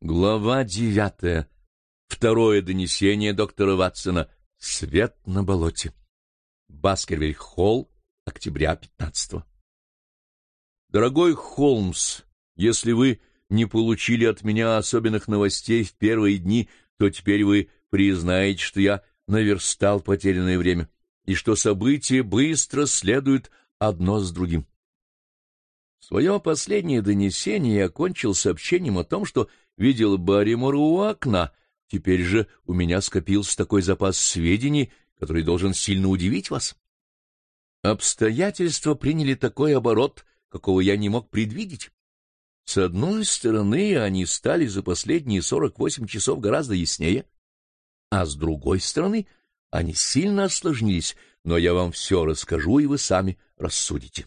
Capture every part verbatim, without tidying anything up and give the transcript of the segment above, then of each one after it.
Глава девятая. Второе донесение доктора Ватсона. Свет на болоте. Баскервиль-Холл, октября пятнадцатого. Дорогой Холмс, если вы не получили от меня особенных новостей в первые дни, то теперь вы признаете, что я наверстал потерянное время, и что события быстро следуют одно с другим. Свое последнее донесение я окончил сообщением о том, что видел Барримора у окна. Теперь же у меня скопился такой запас сведений, который должен сильно удивить вас. Обстоятельства приняли такой оборот, какого я не мог предвидеть. С одной стороны, они стали за последние сорок восемь часов гораздо яснее, а с другой стороны, они сильно осложнились, но я вам все расскажу, и вы сами рассудите.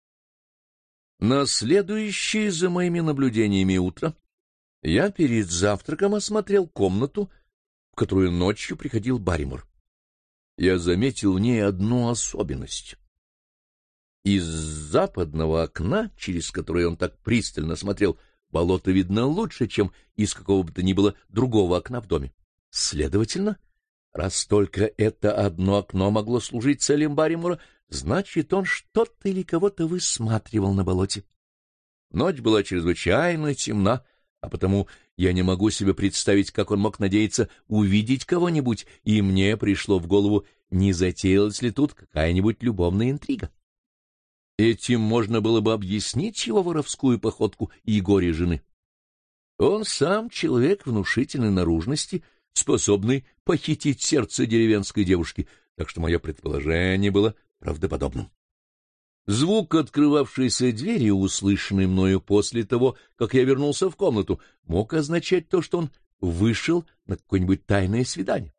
На следующее за моими наблюдениями утро я перед завтраком осмотрел комнату, в которую ночью приходил Барримор. Я заметил в ней одну особенность. Из западного окна, через которое он так пристально смотрел, болото видно лучше, чем из какого бы то ни было другого окна в доме. Следовательно, раз только это одно окно могло служить целям Барримора, значит, он что-то или кого-то высматривал на болоте. Ночь была чрезвычайно темна, а потому я не могу себе представить, как он мог надеяться увидеть кого-нибудь, и мне пришло в голову, не затеялась ли тут какая-нибудь любовная интрига. Этим можно было бы объяснить его воровскую походку и горе жены. Он сам человек внушительной наружности, способный похитить сердце деревенской девушки, так что мое предположение было правдоподобным. Звук открывавшейся двери, услышанный мною после того, как я вернулся в комнату, мог означать то, что он вышел на какое-нибудь тайное свидание.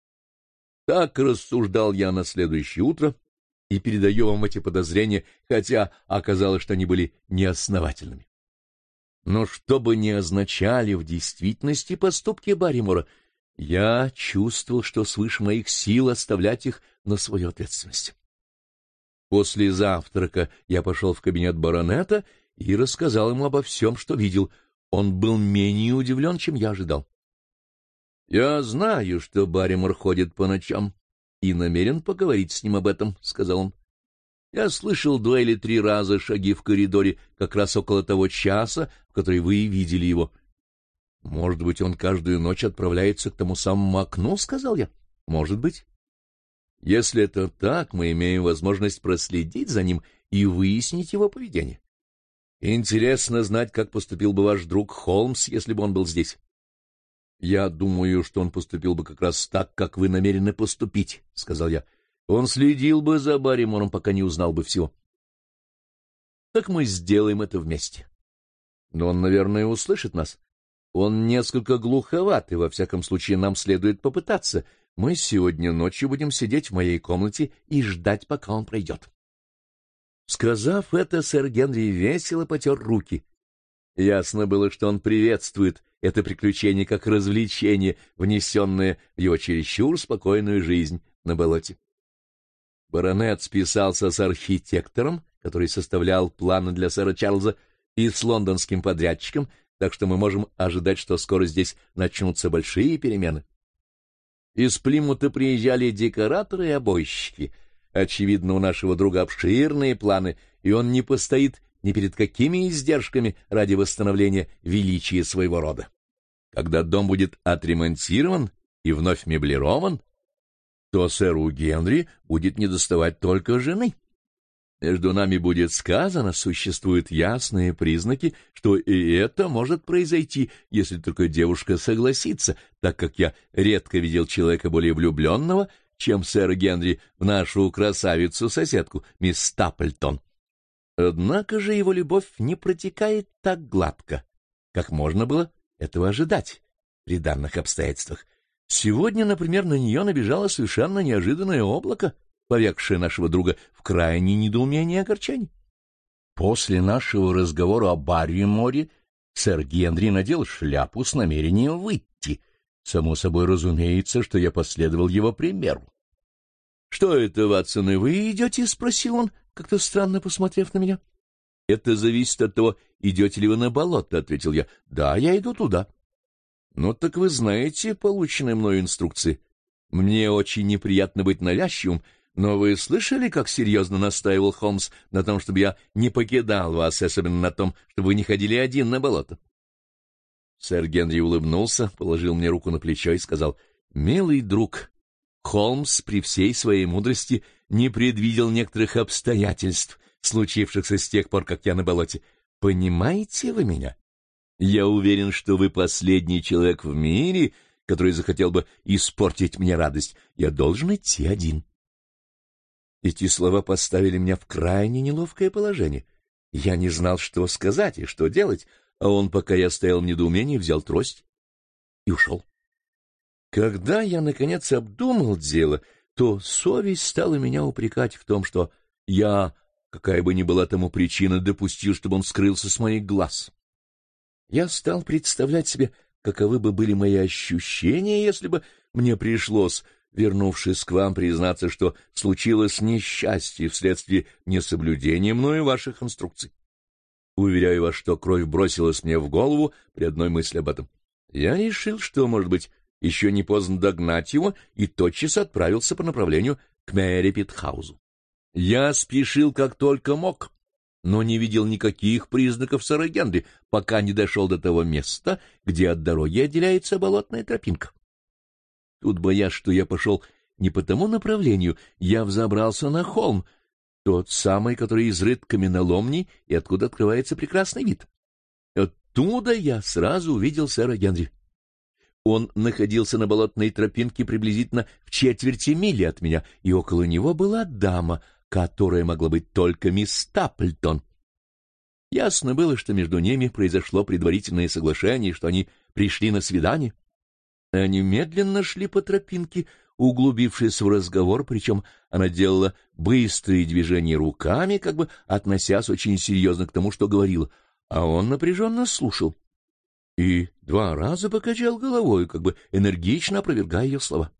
Так рассуждал я на следующее утро и передаю вам эти подозрения, хотя оказалось, что они были неосновательными. Но что бы ни означали в действительности поступки Барримора, я чувствовал, что свыше моих сил оставлять их на свою ответственность. После завтрака я пошел в кабинет баронета и рассказал ему обо всем, что видел. Он был менее удивлен, чем я ожидал. — Я знаю, что Барримор ходит по ночам, и намерен поговорить с ним об этом, — сказал он. — Я слышал два или три раза шаги в коридоре, как раз около того часа, в который вы видели его. — Может быть, он каждую ночь отправляется к тому самому окну, — сказал я. — Может быть. Если это так, мы имеем возможность проследить за ним и выяснить его поведение. Интересно знать, как поступил бы ваш друг Холмс, если бы он был здесь. Я думаю, что он поступил бы как раз так, как вы намерены поступить, — сказал я. Он следил бы за Барримором, пока не узнал бы всего. Так мы сделаем это вместе. Но он, наверное, услышит нас. Он несколько глуховат, и во всяком случае нам следует попытаться. Мы сегодня ночью будем сидеть в моей комнате и ждать, пока он пройдет. Сказав это, сэр Генри весело потер руки. Ясно было, что он приветствует это приключение как развлечение, внесенное в его чересчур спокойную жизнь на болоте. Баронет списался с архитектором, который составлял планы для сэра Чарльза, и с лондонским подрядчиком, так что мы можем ожидать, что скоро здесь начнутся большие перемены. Из Плимута приезжали декораторы и обойщики. Очевидно, у нашего друга обширные планы, и он не постоит ни перед какими издержками ради восстановления величия своего рода. Когда дом будет отремонтирован и вновь меблирован, то сэру Генри будет недоставать только жены. Между нами будет сказано, существуют ясные признаки, что и это может произойти, если только девушка согласится, так как я редко видел человека более влюбленного, чем сэр Генри в нашу красавицу-соседку, мисс Стаплтон. Однако же его любовь не протекает так гладко, как можно было этого ожидать при данных обстоятельствах. Сегодня, например, на нее набежало совершенно неожиданное облако, повергшее нашего друга в крайнее недоумение и огорчение. После нашего разговора о Барриморе сэр Генри надел шляпу с намерением выйти. Само собой разумеется, что я последовал его примеру. — Что это, Ватсон, и вы идете? — спросил он, как-то странно посмотрев на меня. — Это зависит от того, идете ли вы на болото, — ответил я. — Да, я иду туда. Ну так вы знаете полученные мною инструкции. Мне очень неприятно быть навязчивым, но вы слышали, как серьезно настаивал Холмс на том, чтобы я не покидал вас, особенно на том, чтобы вы не ходили один на болото? Сэр Генри улыбнулся, положил мне руку на плечо и сказал: «Милый друг, Холмс при всей своей мудрости не предвидел некоторых обстоятельств, случившихся с тех пор, как я на болоте. Понимаете вы меня? Я уверен, что вы последний человек в мире, который захотел бы испортить мне радость. Я должен идти один». Эти слова поставили меня в крайне неловкое положение. Я не знал, что сказать и что делать, а он, пока я стоял в недоумении, взял трость и ушел. Когда я, наконец, обдумал дело, то совесть стала меня упрекать в том, что я, какая бы ни была тому причина, допустил, чтобы он скрылся с моих глаз. Я стал представлять себе, каковы бы были мои ощущения, если бы мне пришлось, вернувшись к вам, признаться, что случилось несчастье вследствие несоблюдения мною ваших инструкций. Уверяю вас, что кровь бросилась мне в голову при одной мысли об этом. Я решил, что, может быть, еще не поздно догнать его, и тотчас отправился по направлению к Меррипит-хаузу. Я спешил как только мог, но не видел никаких признаков сэра Генри, пока не дошел до того места, где от дороги отделяется болотная тропинка. Тут, боясь, что я пошел не по тому направлению, я взобрался на холм, тот самый, который изрыт каменоломней и откуда открывается прекрасный вид. Оттуда я сразу увидел сэра Генри. Он находился на болотной тропинке приблизительно в четверти мили от меня, и около него была дама, которая могла быть только мисс Стаплтон. Ясно было, что между ними произошло предварительное соглашение, что они пришли на свидание. Они медленно шли по тропинке, углубившись в разговор, причем она делала быстрые движения руками, как бы относясь очень серьезно к тому, что говорила, а он напряженно слушал и два раза покачал головой, как бы энергично опровергая ее слова.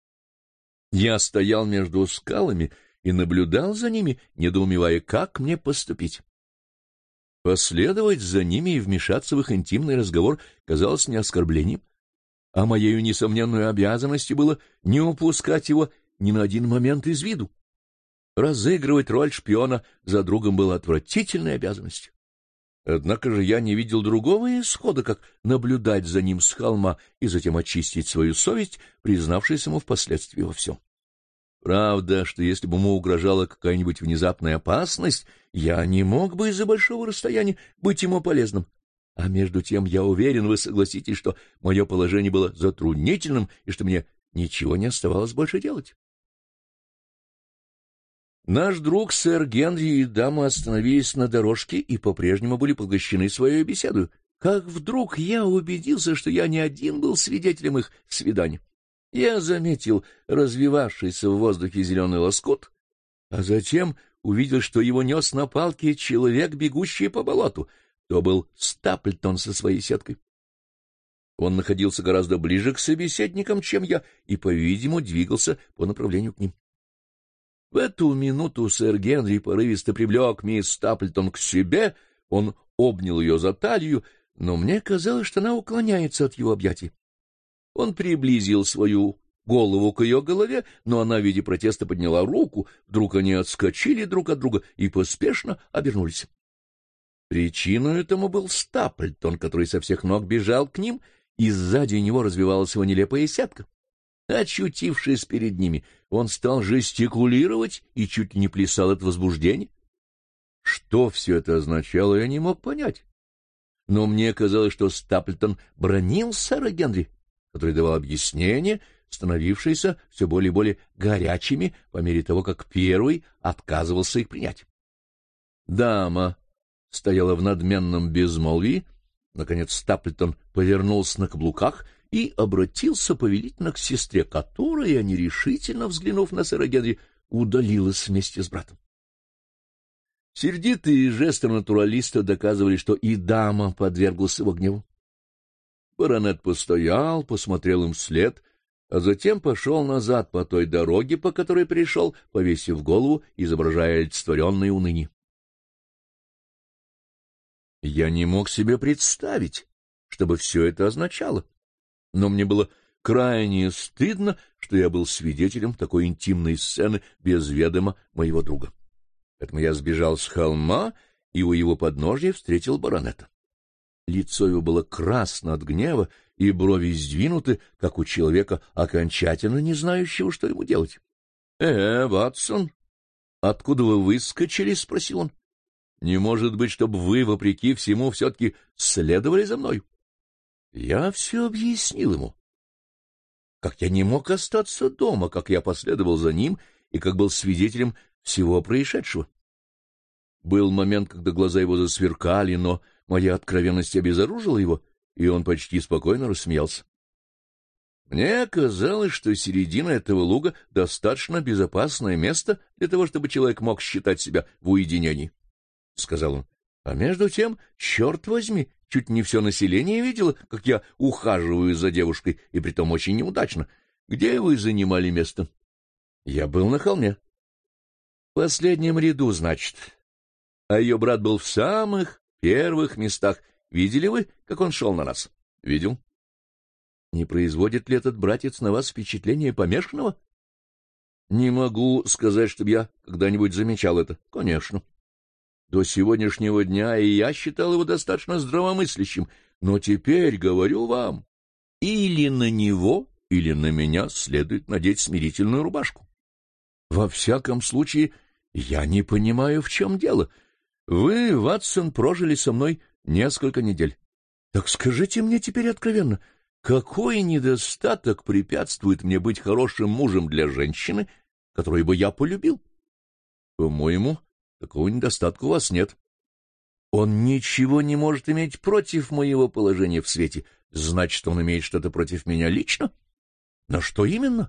Я стоял между скалами и наблюдал за ними, недоумевая, как мне поступить. Последовать за ними и вмешаться в их интимный разговор казалось мне оскорблением, а моею несомненную обязанностью было не упускать его ни на один момент из виду. Разыгрывать роль шпиона за другом было отвратительной обязанностью. Однако же я не видел другого исхода, как наблюдать за ним с холма и затем очистить свою совесть, признавшись ему впоследствии во всем. Правда, что если бы ему угрожала какая-нибудь внезапная опасность, я не мог бы из-за большого расстояния быть ему полезным. А между тем, я уверен, вы согласитесь, что мое положение было затруднительным и что мне ничего не оставалось больше делать. Наш друг сэр Генри и дама остановились на дорожке и по-прежнему были поглощены своей беседой, как вдруг я убедился, что я не один был свидетелем их свидания. Я заметил развивавшийся в воздухе зеленый лоскут, а затем увидел, что его нес на палке человек, бегущий по болоту. То был Стаплтон со своей сеткой. Он находился гораздо ближе к собеседникам, чем я, и, по-видимому, двигался по направлению к ним. В эту минуту сэр Генри порывисто привлек мисс Стаплтон к себе, он обнял ее за талию, но мне казалось, что она уклоняется от его объятий. Он приблизил свою голову к ее голове, но она в виде протеста подняла руку, вдруг они отскочили друг от друга и поспешно обернулись. Причиной этому был Стаплтон, который со всех ног бежал к ним, и сзади него развивалась его нелепая сетка. Очутившись перед ними, он стал жестикулировать и чуть ли не плясал от возбуждения. Что все это означало, я не мог понять. Но мне казалось, что Стаплтон бранил сэра Генри, который давал объяснения, становившиеся все более и более горячими по мере того, как первый отказывался их принять. Дама стояла в надменном безмолвии. Наконец Стаплтон повернулся на каблуках и обратился повелительно к сестре, которая, нерешительно взглянув на сэра Генри, удалилась вместе с братом. Сердитые жесты натуралиста доказывали, что и дама подверглась его гневу. Баронет постоял, посмотрел им вслед, а затем пошел назад по той дороге, по которой пришел, повесив голову, изображая олицетворенное уныние. Я не мог себе представить, чтобы все это означало. Но мне было крайне стыдно, что я был свидетелем такой интимной сцены без ведома моего друга. Поэтому я сбежал с холма и у его подножия встретил баронета. Лицо его было красно от гнева, и брови сдвинуты, как у человека, окончательно не знающего, что ему делать. — Э, Ватсон, откуда вы выскочили? — спросил он. — Не может быть, чтобы вы, вопреки всему, все-таки следовали за мной. Я все объяснил ему. Как я не мог остаться дома, как я последовал за ним и как был свидетелем всего происшедшего. Был момент, когда глаза его засверкали, но моя откровенность обезоружила его, и он почти спокойно рассмеялся. Мне казалось, что середина этого луга — достаточно безопасное место для того, чтобы человек мог считать себя в уединении, — сказал он. А между тем, черт возьми, чуть не все население видело, как я ухаживаю за девушкой, и притом очень неудачно. Где вы занимали место? Я был на холме. В последнем ряду, значит. А ее брат был в самых первых местах. Видели вы, как он шел на нас? Видел. Не производит ли этот братец на вас впечатление помешанного? Не могу сказать, чтобы я когда-нибудь замечал это. Конечно. До сегодняшнего дня и я считал его достаточно здравомыслящим, но теперь, говорю вам, или на него, или на меня следует надеть смирительную рубашку. Во всяком случае, я не понимаю, в чем дело. Вы, Ватсон, прожили со мной несколько недель. Так скажите мне теперь откровенно, какой недостаток препятствует мне быть хорошим мужем для женщины, которую бы я полюбил? По-моему, такого недостатка у вас нет. Он ничего не может иметь против моего положения в свете. Значит, он имеет что-то против меня лично? Но что именно?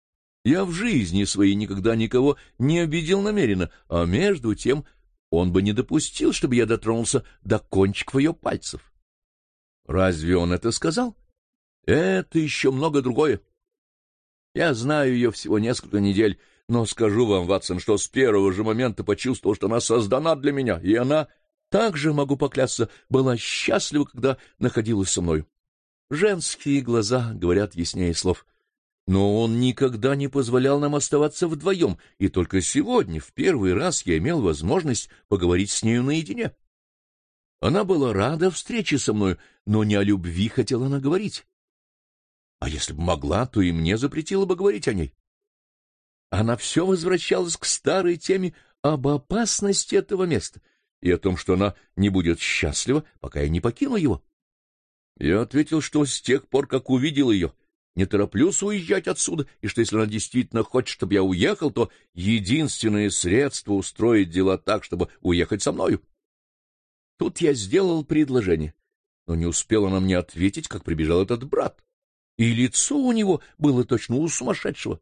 Я в жизни своей никогда никого не обидел намеренно, а между тем он бы не допустил, чтобы я дотронулся до кончиков ее пальцев. Разве он это сказал? Это еще много другое. Я знаю ее всего несколько недель, но скажу вам, Ватсон, что с первого же момента почувствовал, что она создана для меня, и она, также, могу поклясться, была счастлива, когда находилась со мною. Женские глаза говорят яснее слов. Но он никогда не позволял нам оставаться вдвоем, и только сегодня, в первый раз, я имел возможность поговорить с нею наедине. Она была рада встрече со мною, но не о любви хотела она говорить. А если бы могла, то и мне запретила бы говорить о ней. Она все возвращалась к старой теме об опасности этого места и о том, что она не будет счастлива, пока я не покину его. Я ответил, что с тех пор, как увидел ее, не тороплюсь уезжать отсюда, и что если она действительно хочет, чтобы я уехал, то единственное средство устроить дела так, чтобы уехать со мною. Тут я сделал предложение, но не успела она мне ответить, как прибежал этот брат, и лицо у него было точно у сумасшедшего.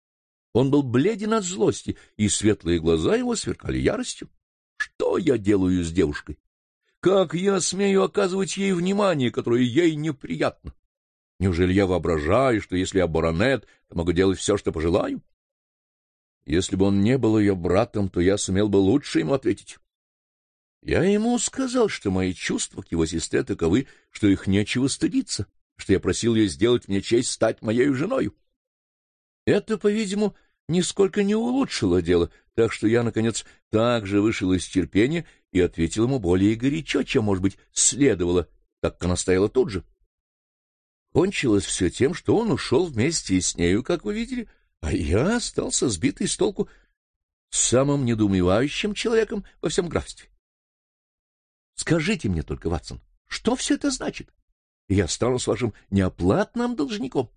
Он был бледен от злости, и светлые глаза его сверкали яростью. Что я делаю с девушкой? Как я смею оказывать ей внимание, которое ей неприятно? Неужели я воображаю, что если я баронет, то могу делать все, что пожелаю? Если бы он не был ее братом, то я сумел бы лучше ему ответить. Я ему сказал, что мои чувства к его сестре таковы, что их нечего стыдиться, что я просил ее сделать мне честь стать моей женой. Это, по-видимому, нисколько не улучшило дело, так что я, наконец, также вышел из терпения и ответил ему более горячо, чем, может быть, следовало, так как она стояла тут же. Кончилось все тем, что он ушел вместе с нею, как вы видели, а я остался сбитый с толку самым недоумевающим человеком во всем графстве. Скажите мне только, Ватсон, что все это значит? Я стану с вашим неоплатным должником.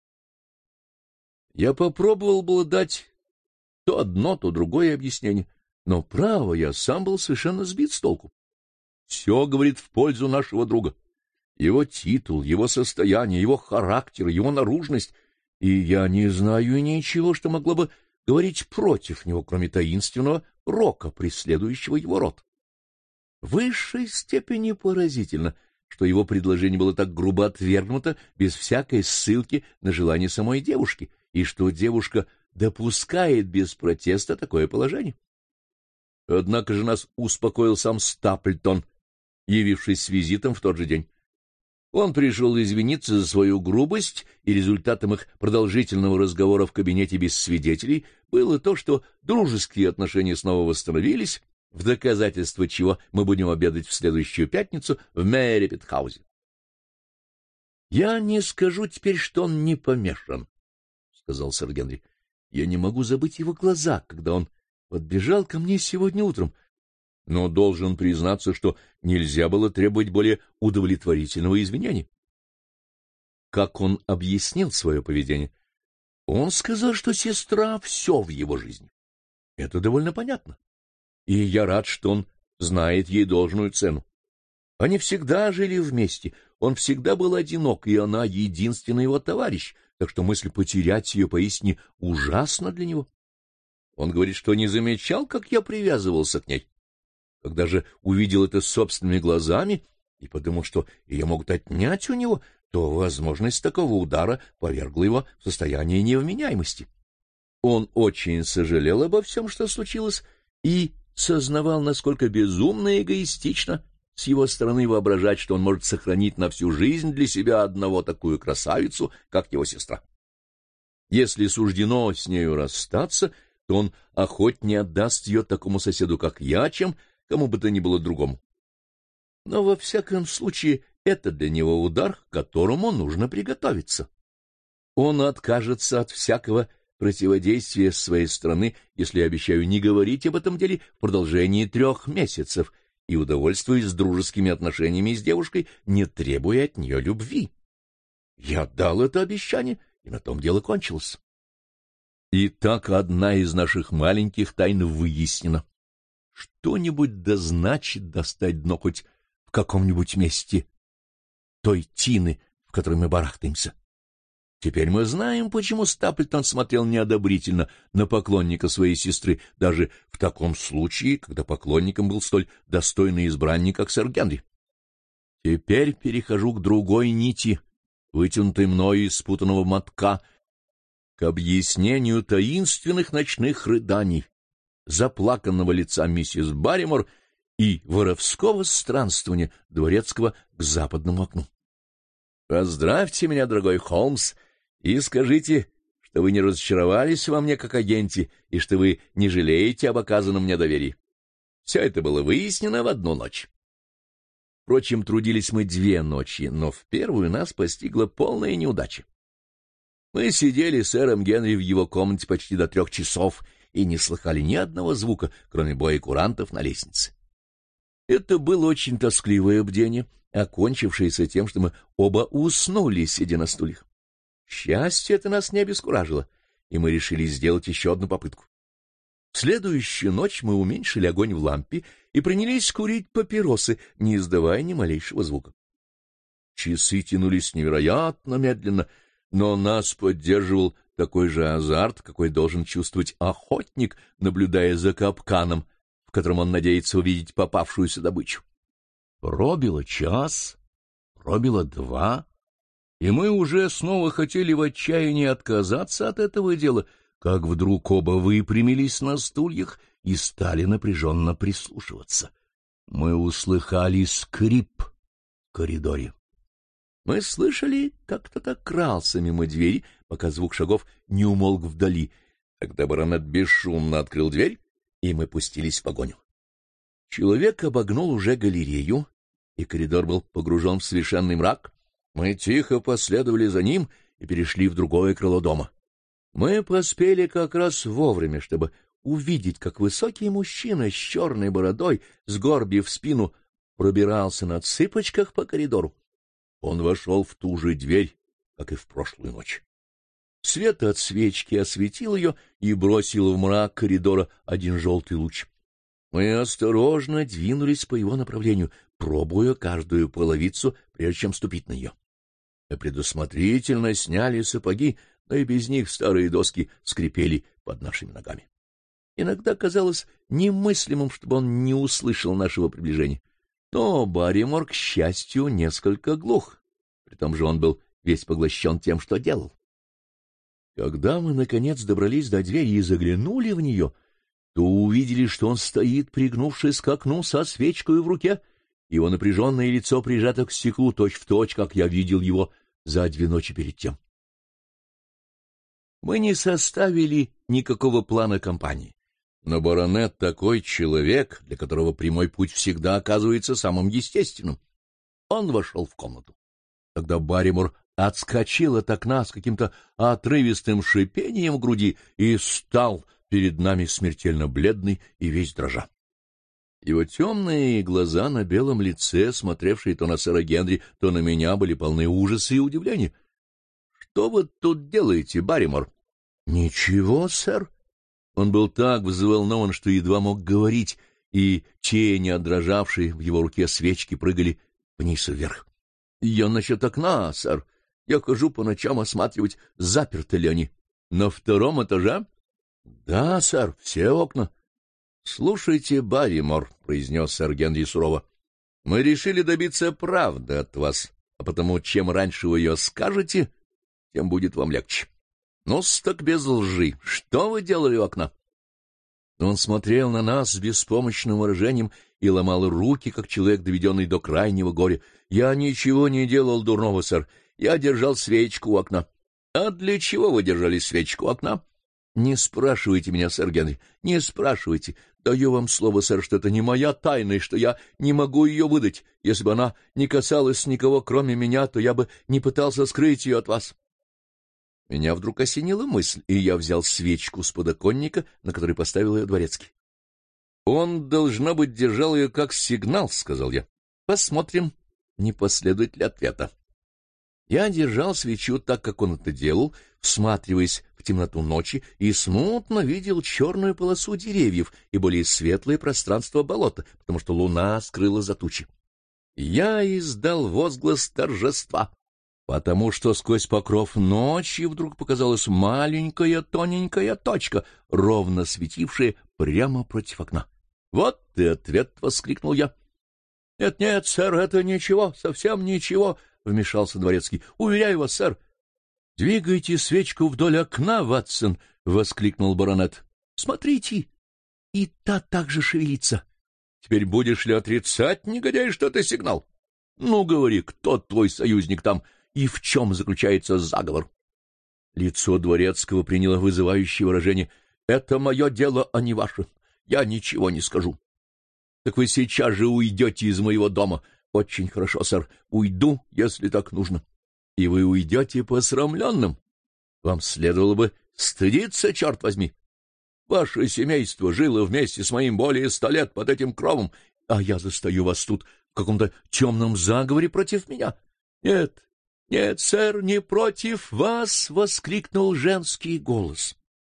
Я попробовал было дать то одно, то другое объяснение, но, право, я сам был совершенно сбит с толку. Все говорит в пользу нашего друга. Его титул, его состояние, его характер, его наружность, и я не знаю ничего, что могло бы говорить против него, кроме таинственного рока, преследующего его род. В высшей степени поразительно, что его предложение было так грубо отвергнуто без всякой ссылки на желание самой девушки, и что девушка допускает без протеста такое положение. Однако же нас успокоил сам Стаплтон, явившись с визитом в тот же день. Он пришел извиниться за свою грубость, и результатом их продолжительного разговора в кабинете без свидетелей было то, что дружеские отношения снова восстановились, в доказательство чего мы будем обедать в следующую пятницу в Меррипет-хаузе. «Я не скажу теперь, что он не помешан», — сказал сэр Генри. «Я не могу забыть его глаза, когда он подбежал ко мне сегодня утром. Но должен признаться, что нельзя было требовать более удовлетворительного извинения». Как он объяснил свое поведение? Он сказал, что сестра — все в его жизни. Это довольно понятно. И я рад, что он знает ей должную цену. Они всегда жили вместе, он всегда был одинок, и она единственный его товарищ, так что мысль потерять ее поистине ужасна для него. Он говорит, что не замечал, как я привязывался к ней. Когда же увидел это собственными глазами и подумал, что ее могут отнять у него, то возможность такого удара повергла его в состояние невменяемости. Он очень сожалел обо всем, что случилось, и сознавал, насколько безумно и эгоистично с его стороны воображать, что он может сохранить на всю жизнь для себя одного такую красавицу, как его сестра. Если суждено с нею расстаться, то он охотнее отдаст ее такому соседу, как я, чем кому бы то ни было другому. Но во всяком случае это для него удар, к которому нужно приготовиться. Он откажется от всякого противодействия с своей стороны, если я обещаю не говорить об этом деле в продолжении трех месяцев и удовольствуюсь дружескими отношениями с девушкой, не требуя от нее любви. Я дал это обещание, и на том дело кончилось. И так одна из наших маленьких тайн выяснена. Что-нибудь да значит достать дно хоть в каком-нибудь месте той тины, в которой мы барахтаемся. Теперь мы знаем, почему Стаплтон смотрел неодобрительно на поклонника своей сестры, даже в таком случае, когда поклонником был столь достойный избранник, как сэр Генри. Теперь перехожу к другой нити, вытянутой мною из спутанного мотка, к объяснению таинственных ночных рыданий, заплаканного лица миссис Барримор и воровского странствования дворецкого к западному окну. Поздравьте меня, дорогой Холмс, и скажите, что вы не разочаровались во мне как агенте и что вы не жалеете об оказанном мне доверии. Все это было выяснено в одну ночь. Впрочем, трудились мы две ночи, но в первую нас постигла полная неудача. Мы сидели с сэром Генри в его комнате почти до трех часов и не слыхали ни одного звука, кроме боя курантов на лестнице. Это было очень тоскливое бдение, окончившееся тем, что мы оба уснули, сидя на стульях. Счастье это нас не обескуражило, и мы решили сделать еще одну попытку. В следующую ночь мы уменьшили огонь в лампе и принялись курить папиросы, не издавая ни малейшего звука. Часы тянулись невероятно медленно, но нас поддерживал такой же азарт, какой должен чувствовать охотник, наблюдая за капканом, в котором он надеется увидеть попавшуюся добычу. Пробило час, пробило два, и мы уже снова хотели в отчаянии отказаться от этого дела, как вдруг оба выпрямились на стульях и стали напряженно прислушиваться. Мы услыхали скрип в коридоре. Мы слышали, как кто-то крался мимо двери, пока звук шагов не умолк вдали. Тогда баронет бесшумно открыл дверь, и мы пустились в погоню. Человек обогнул уже галерею, и коридор был погружен в совершенный мрак. Мы тихо последовали за ним и перешли в другое крыло дома. Мы поспели как раз вовремя, чтобы увидеть, как высокий мужчина с черной бородой, сгорбив спину, пробирался на цыпочках по коридору. Он вошел в ту же дверь, как и в прошлую ночь. Свет от свечки осветил ее и бросил в мрак коридора один желтый луч. Мы осторожно двинулись по его направлению, пробуя каждую половицу, прежде чем ступить на нее. Мы предусмотрительно сняли сапоги, но и без них старые доски скрипели под нашими ногами. Иногда казалось немыслимым, чтобы он не услышал нашего приближения. Но Барримор, к счастью, несколько глух. При том же он был весь поглощен тем, что делал. Когда мы, наконец, добрались до двери и заглянули в нее, то увидели, что он стоит, пригнувшись к окну со свечкой в руке, его напряженное лицо прижато к стеклу точь-в-точь, как я видел его за две ночи перед тем. Мы не составили никакого плана кампании, но баронет такой человек, для которого прямой путь всегда оказывается самым естественным. Он вошел в комнату. Тогда Барримор отскочил от окна с каким-то отрывистым шипением в груди и стал перед нами смертельно бледный и весь дрожа. Его темные глаза на белом лице, смотревшие то на сэра Генри, то на меня, были полны ужаса и удивления. — Что вы тут делаете, Барримор? — Ничего, сэр. Он был так взволнован, что едва мог говорить, и тени, отдрожавшие в его руке свечки, прыгали вниз и вверх. — Я насчет окна, сэр. Я хожу по ночам осматривать, заперты ли они. — На втором этаже? — Да, сэр, все окна. — Слушайте, Барримор, — произнес сэр Генри сурово, — мы решили добиться правды от вас, а потому чем раньше вы ее скажете, тем будет вам легче. Ну-с, так без лжи. Что вы делали у окна? Он смотрел на нас с беспомощным выражением и ломал руки, как человек, доведенный до крайнего горя. — Я ничего не делал дурного, сэр. Я держал свечку у окна. — А для чего вы держали свечку у окна? — Не спрашивайте меня, сэр Генри, не спрашивайте. Даю вам слово, сэр, что это не моя тайна, и что я не могу ее выдать. Если бы она не касалась никого, кроме меня, то я бы не пытался скрыть ее от вас. Меня вдруг осенила мысль, и я взял свечку с подоконника, на который поставил ее дворецкий. — Он, должно быть, держал ее как сигнал, — сказал я. — Посмотрим, не последует ли ответа. Я держал свечу так, как он это делал, всматриваясь в темноту ночи, и смутно видел черную полосу деревьев и более светлое пространство болота, потому что луна скрыла за тучи. Я издал возглас торжества, потому что сквозь покров ночи вдруг показалась маленькая тоненькая точка, ровно светившая прямо против окна. — Вот и ответ! — воскликнул я. — Нет, нет, сэр, это ничего, совсем ничего, — вмешался дворецкий. — Уверяю вас, сэр. — Двигайте свечку вдоль окна, Ватсон, — воскликнул баронет. — Смотрите, и та также шевелится. Теперь будешь ли отрицать, негодяй, что это сигнал? Ну, говори, кто твой союзник там и в чем заключается заговор? Лицо дворецкого приняло вызывающее выражение. — Это мое дело, а не ваше. Я ничего не скажу. — Так вы сейчас же уйдете из моего дома. — Очень хорошо, сэр. Уйду, если так нужно. И вы уйдете посрамленным. Вам следовало бы стыдиться, черт возьми. Ваше семейство жило вместе с моим более ста лет под этим кровом, а я застаю вас тут в каком-то темном заговоре против меня. Нет, нет, сэр, не против вас, — воскликнул женский голос.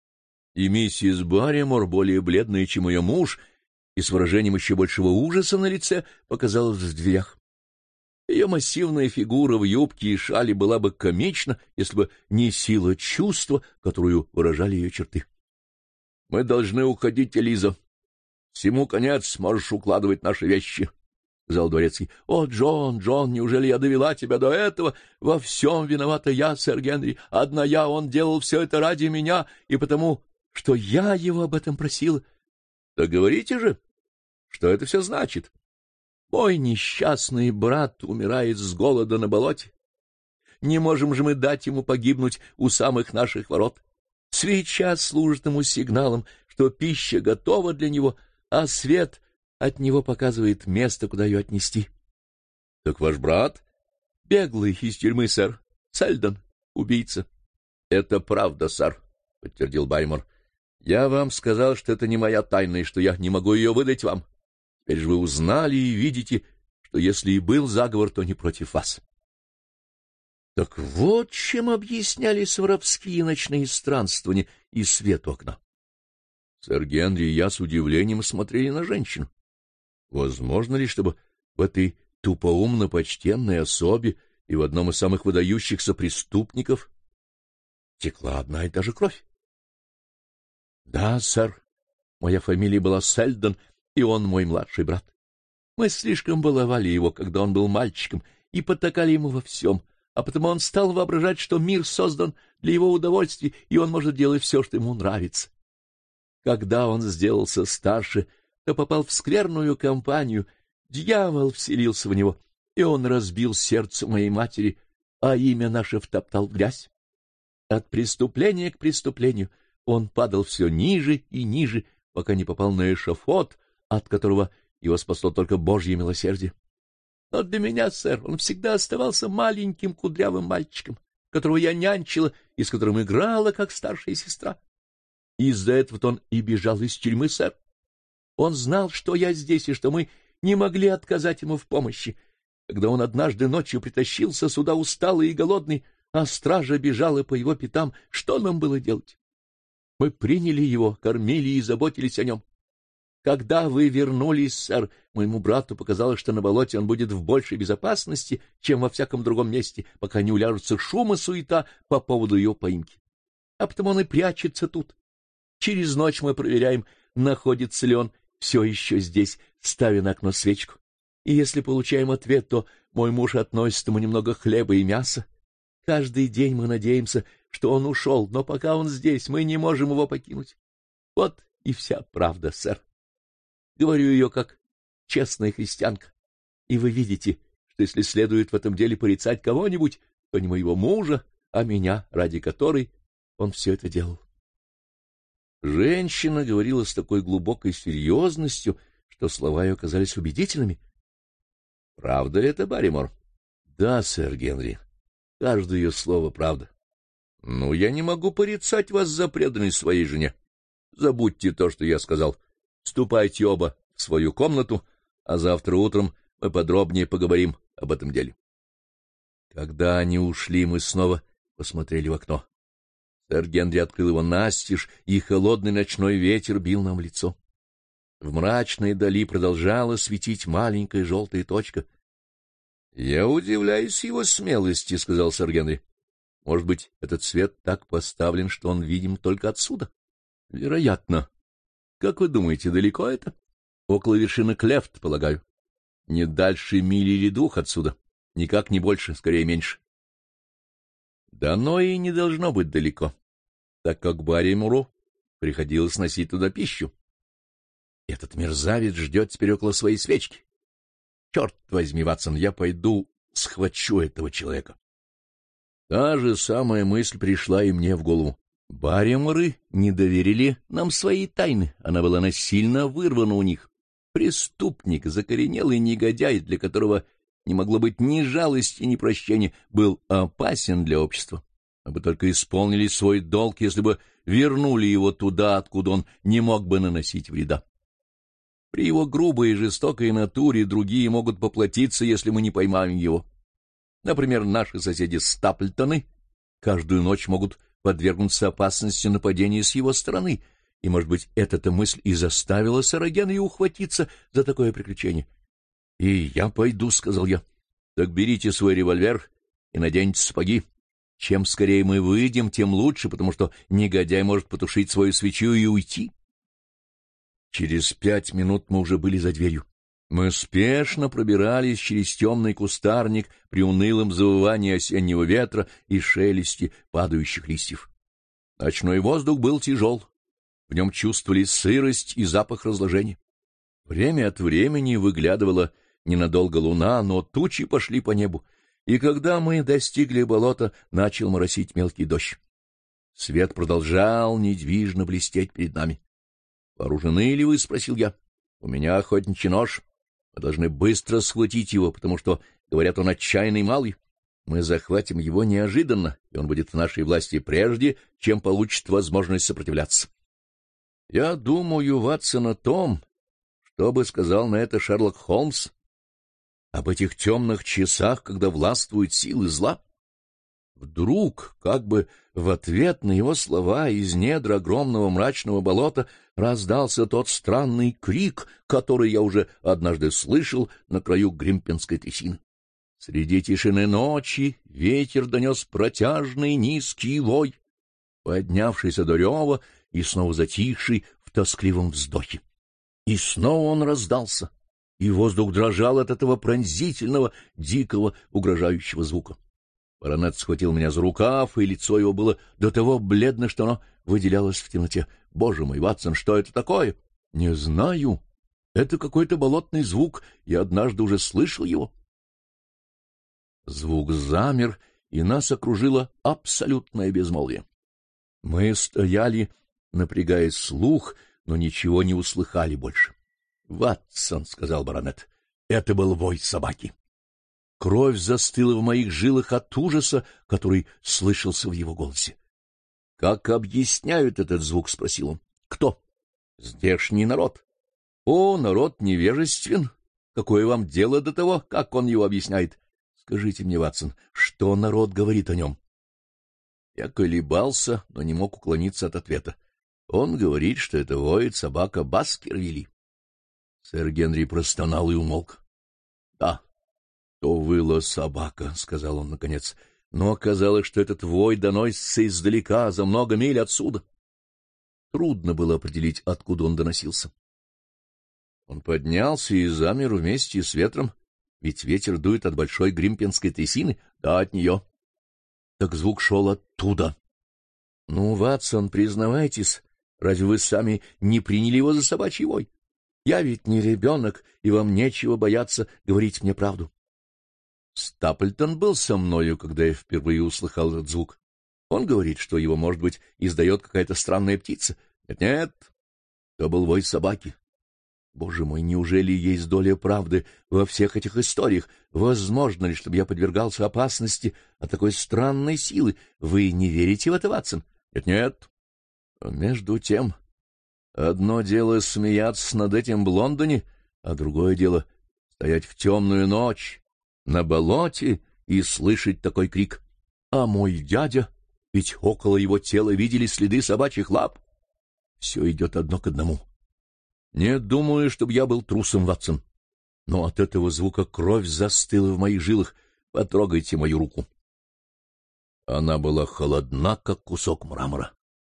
И миссис Барримор, более бледная, чем ее муж, и с выражением еще большего ужаса на лице, показалась в дверях. Ее массивная фигура в юбке и шали была бы комична, если бы не сила чувства, которую выражали ее черты. — Мы должны уходить, Элиза. Всему конец, можешь укладывать наши вещи, — сказал дворецкий. — О, Джон, Джон, неужели я довела тебя до этого? Во всем виновата я, сэр Генри. Одна я, он делал все это ради меня, и потому, что я его об этом просила. — Да говорите же, что это все значит? Мой несчастный брат умирает с голода на болоте. Не можем же мы дать ему погибнуть у самых наших ворот. Свеча служит ему сигналом, что пища готова для него, а свет от него показывает место, куда ее отнести. — Так ваш брат? — Беглый из тюрьмы, сэр. Сельдон, убийца. — Это правда, сэр, — подтвердил Барримор. — Я вам сказал, что это не моя тайна, и что я не могу ее выдать вам. Теперь же вы узнали и видите, что если и был заговор, то не против вас. Так вот чем объяснялись воровские ночные странствования и свет у окна. Сэр Генри и я с удивлением смотрели на женщину. Возможно ли, чтобы в этой тупоумно-почтенной особе и в одном из самых выдающихся преступников текла одна и та же кровь? — Да, сэр, моя фамилия была Сельдон, и он мой младший брат. Мы слишком баловали его, когда он был мальчиком, и потакали ему во всем, а потому он стал воображать, что мир создан для его удовольствия, и он может делать все, что ему нравится. Когда он сделался старше, то попал в скверную компанию, Дьявол вселился в него, и он разбил сердце моей матери, а имя наше втоптал в грязь. От преступления к преступлению он падал все ниже и ниже, пока не попал на эшафот, от которого его спасло только Божье милосердие. Но для меня, сэр, он всегда оставался маленьким кудрявым мальчиком, которого я нянчила и с которым играла, как старшая сестра. Из-за этого он и бежал из тюрьмы, сэр. Он знал, что я здесь, и что мы не могли отказать ему в помощи. Когда он однажды ночью притащился сюда усталый и голодный, а стража бежала по его пятам, что нам было делать? Мы приняли его, кормили и заботились о нем. Когда вы вернулись, сэр, моему брату показалось, что на болоте он будет в большей безопасности, чем во всяком другом месте, пока не уляжутся шум и суета по поводу его поимки. А потому он и прячется тут. Через ночь мы проверяем, находится ли он все еще здесь, ставя на окно свечку. И если получаем ответ, то мой муж относит ему немного хлеба и мяса. Каждый день мы надеемся, что он ушел, но пока он здесь, мы не можем его покинуть. Вот и вся правда, сэр. Говорю ее как честная христианка. И вы видите, что если следует в этом деле порицать кого-нибудь, то не моего мужа, а меня, ради которой он все это делал. Женщина говорила с такой глубокой серьезностью, что слова ее казались убедительными. — Правда ли это, Барримор? — Да, сэр Генри. Каждое ее слово правда. — Ну, я не могу порицать вас за преданность своей жене. Забудьте то, что я сказал. Ступайте оба в свою комнату, а завтра утром мы подробнее поговорим об этом деле. Когда они ушли, мы снова посмотрели в окно. Сэр Генри открыл его настежь, и холодный ночной ветер бил нам в лицо. В мрачной дали продолжала светить маленькая желтая точка. — Я удивляюсь его смелости, — сказал сэр Генри. — Может быть, этот свет так поставлен, что он видим только отсюда? — Вероятно. Как вы думаете, далеко это? — Около вершины Клефт, полагаю. — Не дальше мили или двух отсюда. Никак не больше, скорее меньше. Да оно и не должно быть далеко, так как Барримору приходилось носить туда пищу. Этот мерзавец ждет теперь около своей свечки. Черт возьми, Ватсон, я пойду схвачу этого человека. Та же самая мысль пришла и мне в голову. Барриморы не доверили нам свои тайны, она была насильно вырвана у них. Преступник, закоренелый негодяй, для которого не могло быть ни жалости, ни прощения, был опасен для общества. Мы бы только исполнили свой долг, если бы вернули его туда, откуда он не мог бы наносить вреда. При его грубой и жестокой натуре другие могут поплатиться, если мы не поймаем его. Например, наши соседи Стаплтоны каждую ночь могут подвергнуться опасности нападения с его стороны, и, может быть, эта мысль и заставила сэра Генри ухватиться за такое приключение. — И я пойду, — сказал я. — Так берите свой револьвер и наденьте сапоги. Чем скорее мы выйдем, тем лучше, потому что негодяй может потушить свою свечу и уйти. Через пять минут мы уже были за дверью. Мы спешно пробирались через темный кустарник при унылом завывании осеннего ветра и шелесте падающих листьев. Ночной воздух был тяжел. В нем чувствовали сырость и запах разложения. Время от времени выглядывала ненадолго луна, но тучи пошли по небу, и когда мы достигли болота, начал моросить мелкий дождь. Свет продолжал недвижно блестеть перед нами. — Вооружены ли вы? — спросил я. — У меня охотничий нож. Мы должны быстро схватить его, потому что, говорят, он отчаянный малый. Мы захватим его неожиданно, и он будет в нашей власти прежде, чем получит возможность сопротивляться. Я думаю, Ватсон, о том, что бы сказал на это Шерлок Холмс, об этих темных часах, когда властвуют силы зла. Вдруг, как бы в ответ на его слова, из недр огромного мрачного болота раздался тот странный крик, который я уже однажды слышал на краю Гримпенской трясины. Среди тишины ночи ветер донес протяжный низкий вой, поднявшийся до рева и снова затихший в тоскливом вздохе. И снова он раздался, и воздух дрожал от этого пронзительного, дикого, угрожающего звука. Баронет схватил меня за рукав, и лицо его было до того бледно, что оно выделялось в темноте. — Боже мой, Ватсон, что это такое? — Не знаю. Это какой-то болотный звук, я однажды уже слышал его. Звук замер, и нас окружило абсолютное безмолвие. Мы стояли, напрягая слух, но ничего не услыхали больше. — Ватсон, — сказал баронет, — это был вой собаки. Кровь застыла в моих жилах от ужаса, который слышался в его голосе. — Как объясняют этот звук? — спросил он. — Кто? — Здешний народ. — О, народ невежествен. Какое вам дело до того, как он его объясняет? Скажите мне, Ватсон, что народ говорит о нем? Я колебался, но не мог уклониться от ответа. Он говорит, что это воет собака Баскервилей. Сэр Генри простонал и умолк. — Да, то выла собака, — сказал он наконец, — но оказалось, что этот вой доносится издалека, за много миль отсюда. Трудно было определить, откуда он доносился. Он поднялся и замер вместе с ветром, ведь ветер дует от большой гримпенской трясины, да от нее. Так звук шел оттуда. — Ну, Ватсон, признавайтесь, разве вы сами не приняли его за собачий вой? Я ведь не ребенок, и вам нечего бояться говорить мне правду. Стаплтон был со мною, когда я впервые услыхал этот звук. Он говорит, что его, может быть, издает какая-то странная птица. Нет-нет, то был вой собаки. Боже мой, неужели есть доля правды во всех этих историях? Возможно ли, чтобы я подвергался опасности от такой странной силы? Вы не верите в это, Ватсон? Нет-нет. А между тем, одно дело смеяться над этим в Лондоне, а другое дело стоять в темную ночь на болоте и слышать такой крик. А мой дядя, ведь около его тела видели следы собачьих лап. Все идет одно к одному. Не думаю, чтобы я был трусом, Ватсон, но от этого звука кровь застыла в моих жилах. Потрогайте мою руку. Она была холодна, как кусок мрамора.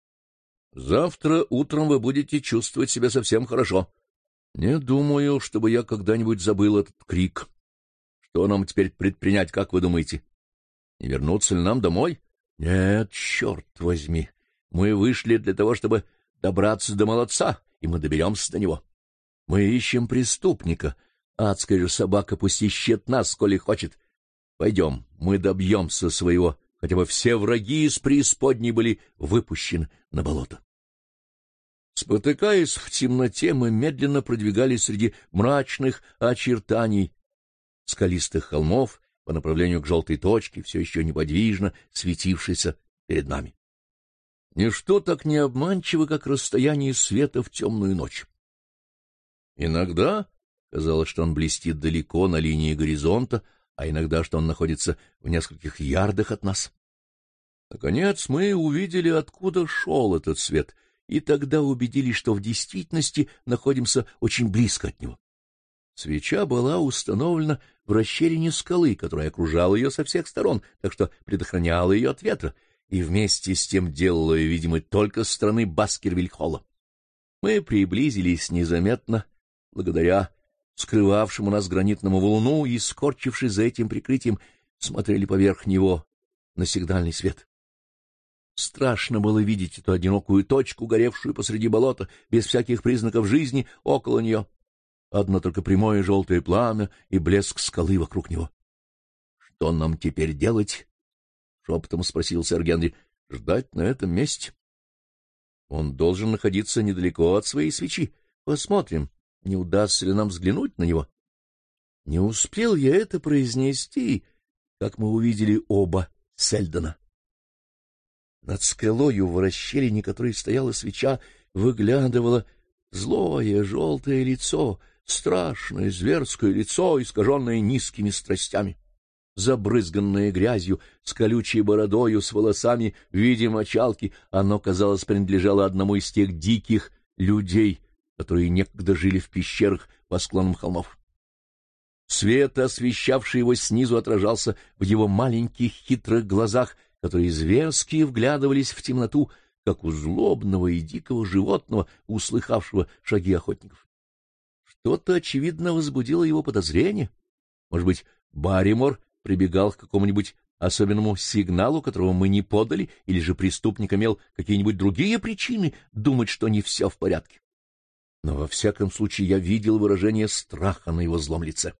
Завтра утром вы будете чувствовать себя совсем хорошо. Не думаю, чтобы я когда-нибудь забыл этот крик. Что нам теперь предпринять, как вы думаете? Не вернуться ли нам домой? Нет, черт возьми. Мы вышли для того, чтобы добраться до молодца, и мы доберемся до него. Мы ищем преступника. Адская же собака пусть ищет нас, коли хочет. Пойдем, мы добьемся своего, хотя бы все враги из преисподней были выпущены на болото. Спотыкаясь в темноте, мы медленно продвигались среди мрачных очертаний скалистых холмов по направлению к желтой точке, все еще неподвижно светившейся перед нами. Ничто так не обманчиво, как расстояние света в темную ночь. Иногда казалось, что он блестит далеко на линии горизонта, а иногда, что он находится в нескольких ярдах от нас. Наконец мы увидели, откуда шел этот свет, и тогда убедились, что в действительности находимся очень близко от него. Свеча была установлена в расщелине скалы, которая окружала ее со всех сторон, так что предохраняла ее от ветра, и вместе с тем делала ее видимой только со стороны Баскервиль-холла. Мы приблизились незаметно, благодаря скрывавшему нас гранитному валуну, и, скорчившись за этим прикрытием, смотрели поверх него на сигнальный свет. Страшно было видеть эту одинокую точку, горевшую посреди болота, без всяких признаков жизни около нее. Одно только прямое желтое пламя и блеск скалы вокруг него. — Что нам теперь делать? — шепотом спросил сэр Генри. — Ждать на этом месте. Он должен находиться недалеко от своей свечи. Посмотрим, не удастся ли нам взглянуть на него. Не успел я это произнести, как мы увидели оба Сельдона. Над скалою, в расщелине которой стояла свеча, выглядывало злое желтое лицо, страшное зверское лицо, искаженное низкими страстями. Забрызганное грязью, с колючей бородою, с волосами в виде мочалки, оно, казалось, принадлежало одному из тех диких людей, которые некогда жили в пещерах по склонам холмов. Свет, освещавший его снизу, отражался в его маленьких хитрых глазах, которые зверски вглядывались в темноту, как у злобного и дикого животного, услыхавшего шаги охотников. Что-то, очевидно, возбудило его подозрение. Может быть, Барримор прибегал к какому-нибудь особенному сигналу, которого мы не подали, или же преступник имел какие-нибудь другие причины думать, что не все в порядке. но во всяком случае я видел выражение страха на его злом лице.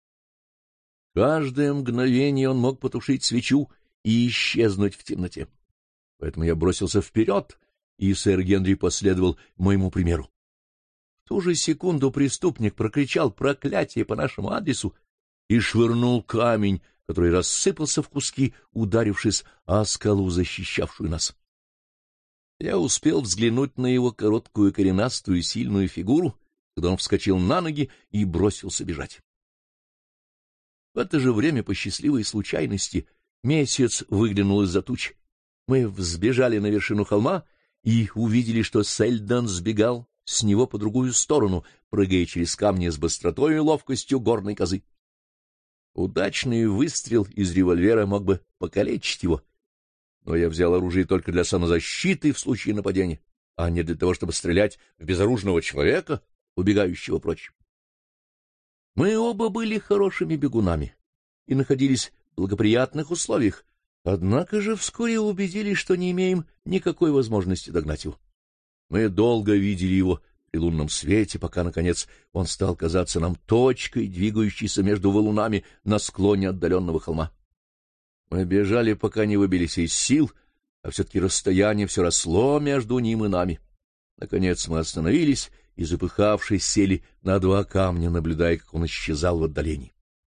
Каждое мгновение он мог потушить свечу и исчезнуть в темноте. Поэтому я бросился вперед, и сэр Генри последовал моему примеру. В ту же секунду преступник прокричал проклятие по нашему адресу и швырнул камень, который рассыпался в куски, ударившись о скалу, защищавшую нас. Я успел взглянуть на его короткую коренастую сильную фигуру, когда он вскочил на ноги и бросился бежать. В это же время, по счастливой случайности, месяц выглянул из-за туч. Мы взбежали на вершину холма и увидели, что Сельдон сбегал с него по другую сторону, прыгая через камни с быстротой и ловкостью горной козы. Удачный выстрел из револьвера мог бы покалечить его, но я взял оружие только для самозащиты в случае нападения, а не для того, чтобы стрелять в безоружного человека, убегающего прочь. Мы оба были хорошими бегунами и находились в благоприятных условиях, однако же вскоре убедились, что не имеем никакой возможности догнать его. Мы долго видели его при лунном свете, пока, наконец, он стал казаться нам точкой, двигающейся между валунами на склоне отдаленного холма. Мы бежали, пока не выбились из сил, а все-таки расстояние все росло между ним и нами. Наконец мы остановились и, запыхавшись, сели на два камня, наблюдая, как он исчезал в отдалении.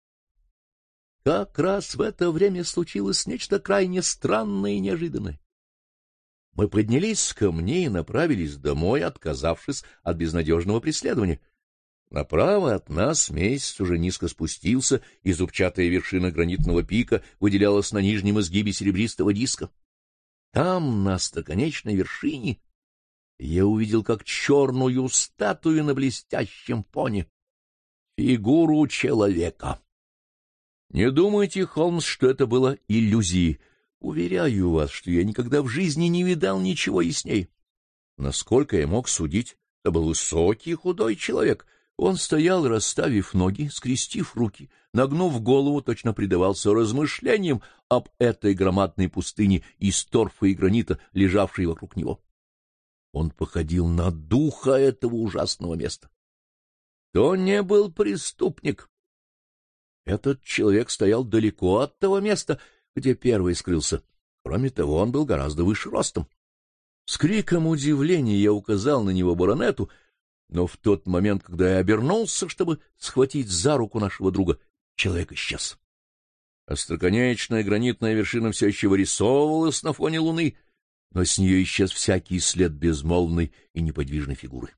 Как раз в это время случилось нечто крайне странное и неожиданное. Мы поднялись с камней и направились домой, отказавшись от безнадежного преследования. Направо от нас месяц уже низко спустился, и зубчатая вершина гранитного пика выделялась на нижнем изгибе серебристого диска. Там, на стоконечной вершине, я увидел как черную статую на блестящем фоне фигуру человека. Не думайте, Холмс, что это было иллюзией. Уверяю вас, что я никогда в жизни не видал ничего ясней. Насколько я мог судить, это был высокий худой человек. Он стоял, расставив ноги, скрестив руки, нагнув голову, точно предавался размышлениям об этой громадной пустыне из торфа и гранита, лежавшей вокруг него. Он походил на духа этого ужасного места. То не был преступник. Этот человек стоял далеко от того места, где первый скрылся. Кроме того, он был гораздо выше ростом. С криком удивления я указал на него баронету, но в тот момент, когда я обернулся, чтобы схватить за руку нашего друга, человек исчез. Остроконечная гранитная вершина все еще вырисовывалась на фоне луны, но с нее исчез всякий след безмолвной и неподвижной фигуры.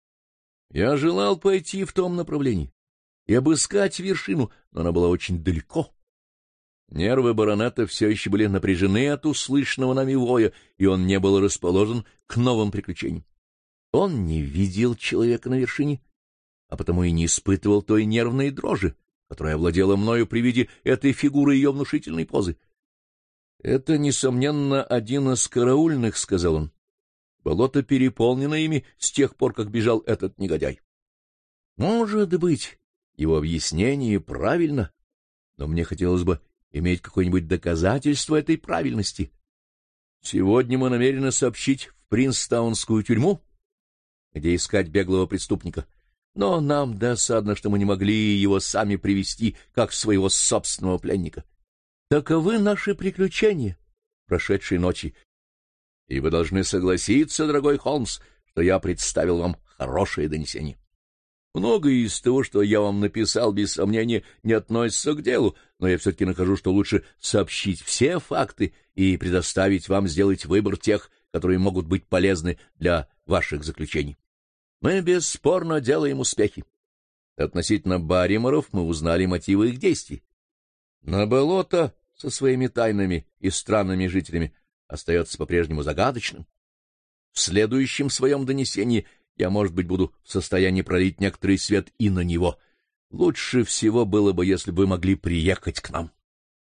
Я желал пойти в том направлении и обыскать вершину, но она была очень далеко. Нервы баронета все еще были напряжены от услышанного нами воя, и он не был расположен к новым приключениям. Он не видел человека на вершине, а потому и не испытывал той нервной дрожи, которая овладела мною при виде этой фигуры и ее внушительной позы. — Это, несомненно, один из караульных, — сказал он. — Болото переполнено ими с тех пор, как бежал этот негодяй. Может быть, его объяснение правильно, но мне хотелось бы иметь какое-нибудь доказательство этой правильности. Сегодня мы намерены сообщить в Принстаунскую тюрьму, где искать беглого преступника, но нам досадно, что мы не могли его сами привести, как своего собственного пленника. Таковы наши приключения прошедшей ночи, и вы должны согласиться, дорогой Холмс, что я представил вам хорошее донесение. Многое из того, что я вам написал, без сомнения, не относится к делу, но я все-таки нахожу, что лучше сообщить все факты и предоставить вам сделать выбор тех, которые могут быть полезны для ваших заключений. Мы бесспорно делаем успехи. Относительно Барриморов мы узнали мотивы их действий. Но болото со своими тайнами и странными жителями остается по-прежнему загадочным. В следующем своем донесении я, может быть, буду в состоянии пролить некоторый свет и на него. Лучше всего было бы, если бы вы могли приехать к нам.